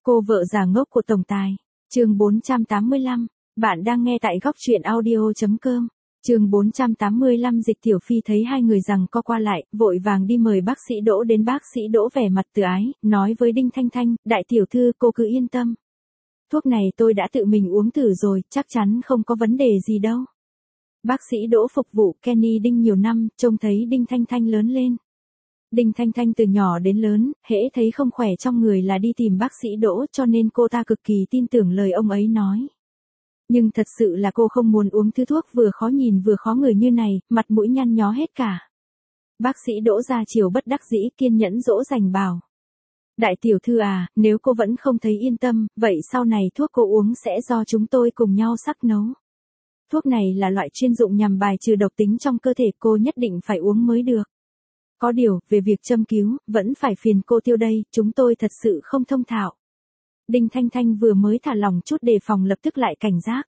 Cô vợ già ngốc của tổng tài. Chương 485. Bạn đang nghe tại góc truyện audio.com. Chương 485. Dịch Tiểu Phi thấy hai người rằng co qua lại, vội vàng đi mời bác sĩ Đỗ đến. Bác sĩ Đỗ vẻ mặt từ ái, nói với Đinh Thanh Thanh, đại tiểu thư cô cứ yên tâm. Thuốc này tôi đã tự mình uống thử rồi, chắc chắn không có vấn đề gì đâu. Bác sĩ Đỗ phục vụ Kenny Đinh nhiều năm, trông thấy Đinh Thanh Thanh lớn lên. Đinh Thanh Thanh từ nhỏ đến lớn, hễ thấy không khỏe trong người là đi tìm bác sĩ Đỗ, cho nên cô ta cực kỳ tin tưởng lời ông ấy nói. Nhưng thật sự là cô không muốn uống thứ thuốc vừa khó nhìn vừa khó ngửi như này, mặt mũi nhăn nhó hết cả. Bác sĩ Đỗ ra chiều bất đắc dĩ kiên nhẫn dỗ dành bảo. Đại tiểu thư à, nếu cô vẫn không thấy yên tâm, vậy sau này thuốc cô uống sẽ do chúng tôi cùng nhau sắc nấu. Thuốc này là loại chuyên dụng nhằm bài trừ độc tính trong cơ thể, cô nhất định phải uống mới được. Có điều, về việc châm cứu, vẫn phải phiền cô Tiêu đây, chúng tôi thật sự không thông thạo. Đinh Thanh Thanh vừa mới thả lỏng chút đề phòng lập tức lại cảnh giác.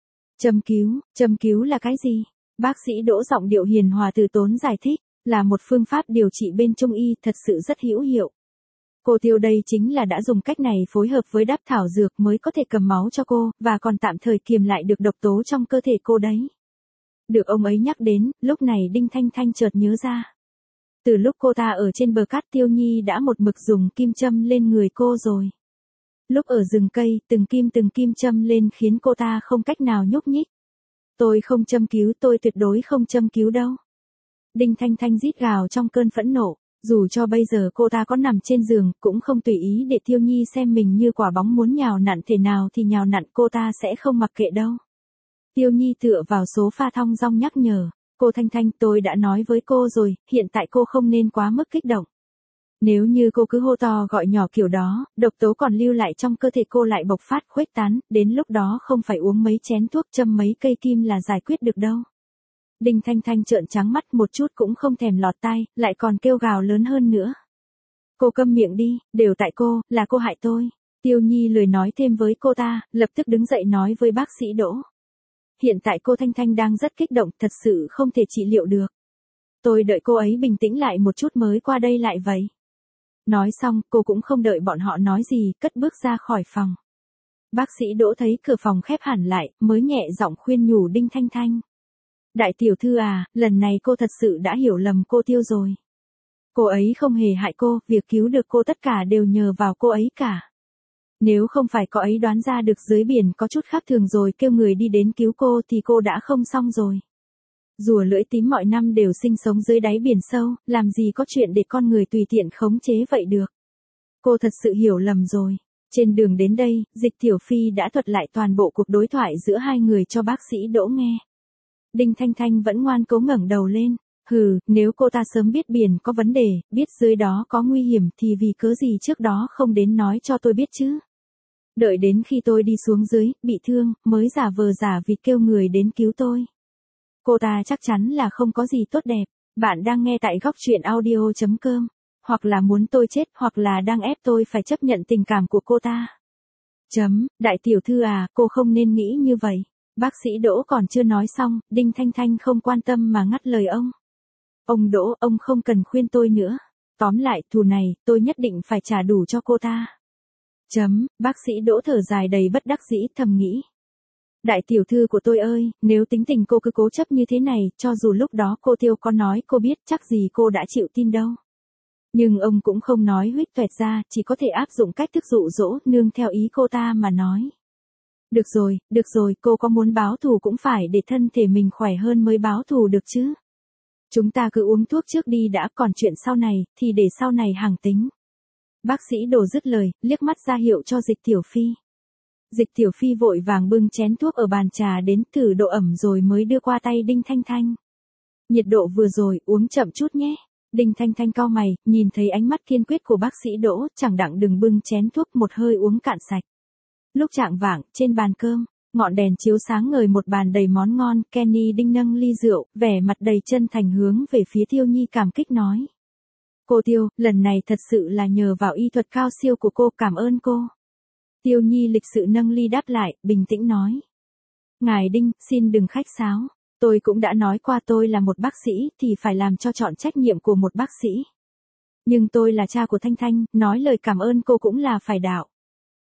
Châm cứu là cái gì? Bác sĩ Đỗ giọng điệu hiền hòa từ tốn giải thích, là một phương pháp điều trị bên Trung y thật sự rất hữu hiệu. Cô Tiêu đây chính là đã dùng cách này phối hợp với đáp thảo dược mới có thể cầm máu cho cô, và còn tạm thời kiềm lại được độc tố trong cơ thể cô đấy. Được ông ấy nhắc đến, lúc này Đinh Thanh Thanh chợt nhớ ra. Từ lúc cô ta ở trên bờ cát Tiêu Nhi đã một mực dùng kim châm lên người cô rồi. Lúc ở rừng cây, từng kim châm lên khiến cô ta không cách nào nhúc nhích. Tôi không châm cứu, tôi tuyệt đối không châm cứu đâu. Đinh Thanh Thanh rít gào trong cơn phẫn nộ, dù cho bây giờ cô ta có nằm trên giường, cũng không tùy ý để Tiêu Nhi xem mình như quả bóng muốn nhào nặn thế nào thì nhào nặn, cô ta sẽ không mặc kệ đâu. Tiêu Nhi tựa vào sofa thong dong nhắc nhở. Cô Thanh Thanh, tôi đã nói với cô rồi, hiện tại cô không nên quá mức kích động. Nếu như cô cứ hô to gọi nhỏ kiểu đó, độc tố còn lưu lại trong cơ thể cô lại bộc phát khuếch tán, đến lúc đó không phải uống mấy chén thuốc châm mấy cây kim là giải quyết được đâu. Đinh Thanh Thanh trợn trắng mắt một chút cũng không thèm lọt tai, lại còn kêu gào lớn hơn nữa. Cô câm miệng đi, đều tại cô, là cô hại tôi. Tiêu Nhi lười nói thêm với cô ta, lập tức đứng dậy nói với bác sĩ Đỗ. Hiện tại cô Thanh Thanh đang rất kích động, thật sự không thể trị liệu được. Tôi đợi cô ấy bình tĩnh lại một chút mới qua đây lại vậy. Nói xong, cô cũng không đợi bọn họ nói gì, cất bước ra khỏi phòng. Bác sĩ Đỗ thấy cửa phòng khép hẳn lại, mới nhẹ giọng khuyên nhủ Đinh Thanh Thanh. Đại tiểu thư à, lần này cô thật sự đã hiểu lầm cô Tiêu rồi. Cô ấy không hề hại cô, việc cứu được cô tất cả đều nhờ vào cô ấy cả. Nếu không phải cô ấy đoán ra được dưới biển có chút khác thường rồi kêu người đi đến cứu cô thì cô đã không xong rồi. Rùa lưỡi tím mọi năm đều sinh sống dưới đáy biển sâu, làm gì có chuyện để con người tùy tiện khống chế vậy được. Cô thật sự hiểu lầm rồi. Trên đường đến đây, Dịch Tiểu Phi đã thuật lại toàn bộ cuộc đối thoại giữa hai người cho bác sĩ Đỗ nghe. Đinh Thanh Thanh vẫn ngoan cố ngẩng đầu lên. Nếu cô ta sớm biết biển có vấn đề, biết dưới đó có nguy hiểm thì vì cớ gì trước đó không đến nói cho tôi biết chứ. Đợi đến khi tôi đi xuống dưới, bị thương, mới giả vờ giả vịt kêu người đến cứu tôi. Cô ta chắc chắn là không có gì tốt đẹp. Bạn đang nghe tại góc truyện audio.com. Hoặc là muốn tôi chết, hoặc là đang ép tôi phải chấp nhận tình cảm của cô ta. Đại tiểu thư à, cô không nên nghĩ như vậy. Bác sĩ Đỗ còn chưa nói xong, Đinh Thanh Thanh không quan tâm mà ngắt lời ông. Ông Đỗ, ông không cần khuyên tôi nữa. Tóm lại, thù này, tôi nhất định phải trả đủ cho cô ta. Bác sĩ Đỗ thở dài đầy bất đắc dĩ thầm nghĩ. Đại tiểu thư của tôi ơi, nếu tính tình cô cứ cố chấp như thế này, cho dù lúc đó cô Tiêu có nói cô biết chắc gì cô đã chịu tin đâu. Nhưng ông cũng không nói huýt toẹt ra, chỉ có thể áp dụng cách thức dụ dỗ, nương theo ý cô ta mà nói. Được rồi, cô có muốn báo thù cũng phải để thân thể mình khỏe hơn mới báo thù được chứ. Chúng ta cứ uống thuốc trước đi đã, còn chuyện sau này, thì để sau này hằng tính. Bác sĩ Đỗ dứt lời, liếc mắt ra hiệu cho Dịch Tiểu Phi. Dịch Tiểu Phi vội vàng bưng chén thuốc ở bàn trà đến thử độ ẩm rồi mới đưa qua tay Đinh Thanh Thanh. Nhiệt độ vừa rồi, uống chậm chút nhé. Đinh Thanh Thanh cau mày, nhìn thấy ánh mắt kiên quyết của bác sĩ Đỗ, chẳng đặng đừng bưng chén thuốc một hơi uống cạn sạch. Lúc chạng vạng, trên bàn cơm, ngọn đèn chiếu sáng ngời một bàn đầy món ngon, Kenny Đinh nâng ly rượu, vẻ mặt đầy chân thành hướng về phía Tiêu Nhi cảm kích nói. Cô Tiêu, lần này thật sự là nhờ vào y thuật cao siêu của cô, cảm ơn cô. Tiêu Nhi lịch sự nâng ly đáp lại, bình tĩnh nói. Ngài Đinh, xin đừng khách sáo. Tôi cũng đã nói qua tôi là một bác sĩ thì phải làm cho trọn trách nhiệm của một bác sĩ. Nhưng tôi là cha của Thanh Thanh, nói lời cảm ơn cô cũng là phải đạo.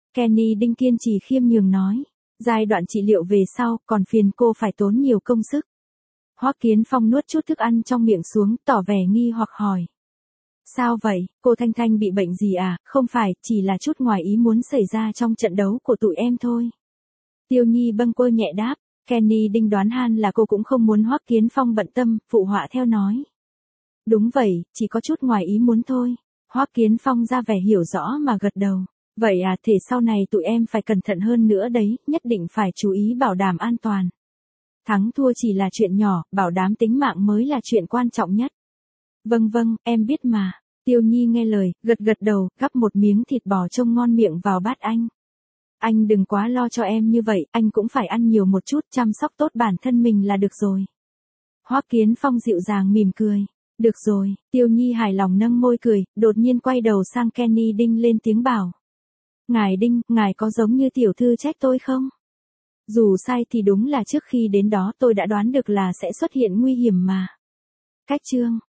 Kenny Đinh kiên trì khiêm nhường nói. Giai đoạn trị liệu về sau, còn phiền cô phải tốn nhiều công sức. Hoắc Kiến Phong nuốt chút thức ăn trong miệng xuống, tỏ vẻ nghi hoặc hỏi. Sao vậy, cô Thanh Thanh bị bệnh gì à? Không phải, chỉ là chút ngoài ý muốn xảy ra trong trận đấu của tụi em thôi. Tiêu Nhi bâng quơ nhẹ đáp. Kenny Đinh đoán han là cô cũng không muốn Hoắc Kiến Phong bận tâm, phụ họa theo nói. Đúng vậy, chỉ có chút ngoài ý muốn thôi. Hoắc Kiến Phong ra vẻ hiểu rõ mà gật đầu. Vậy à, thế sau này tụi em phải cẩn thận hơn nữa đấy, nhất định phải chú ý bảo đảm an toàn. Thắng thua chỉ là chuyện nhỏ, bảo đảm tính mạng mới là chuyện quan trọng nhất. Vâng vâng, em biết mà. Tiêu Nhi nghe lời, gật gật đầu, gắp một miếng thịt bò trông ngon miệng vào bát anh. Anh đừng quá lo cho em như vậy, anh cũng phải ăn nhiều một chút, chăm sóc tốt bản thân mình là được rồi. Hoắc Kiến Phong dịu dàng mỉm cười. Được rồi, Tiêu Nhi hài lòng nâng môi cười, đột nhiên quay đầu sang Kenny Đinh lên tiếng bảo. Ngài Đinh, ngài có giống như tiểu thư trách tôi không? Dù sai thì đúng là trước khi đến đó tôi đã đoán được là sẽ xuất hiện nguy hiểm mà. Cách chương